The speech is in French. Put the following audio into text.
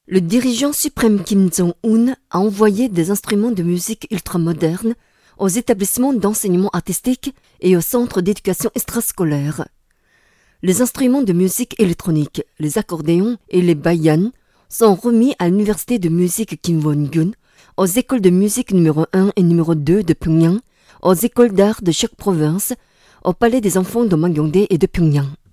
Le dirigeant suprême Kim Jong-un a envoyé des instruments de musique ultramodernes aux établissements d'enseignement artistique et aux centres d'éducation extrascolaire. Les instruments de musique électronique, les accordéons et les bayan sont remis à l'université de musique Kim Won-gun, aux écoles de musique numéro 1 et numéro 2 de Pyongyang, aux écoles d'art de chaque province, au palais des enfants de Mangyongdae et de Pyongyang.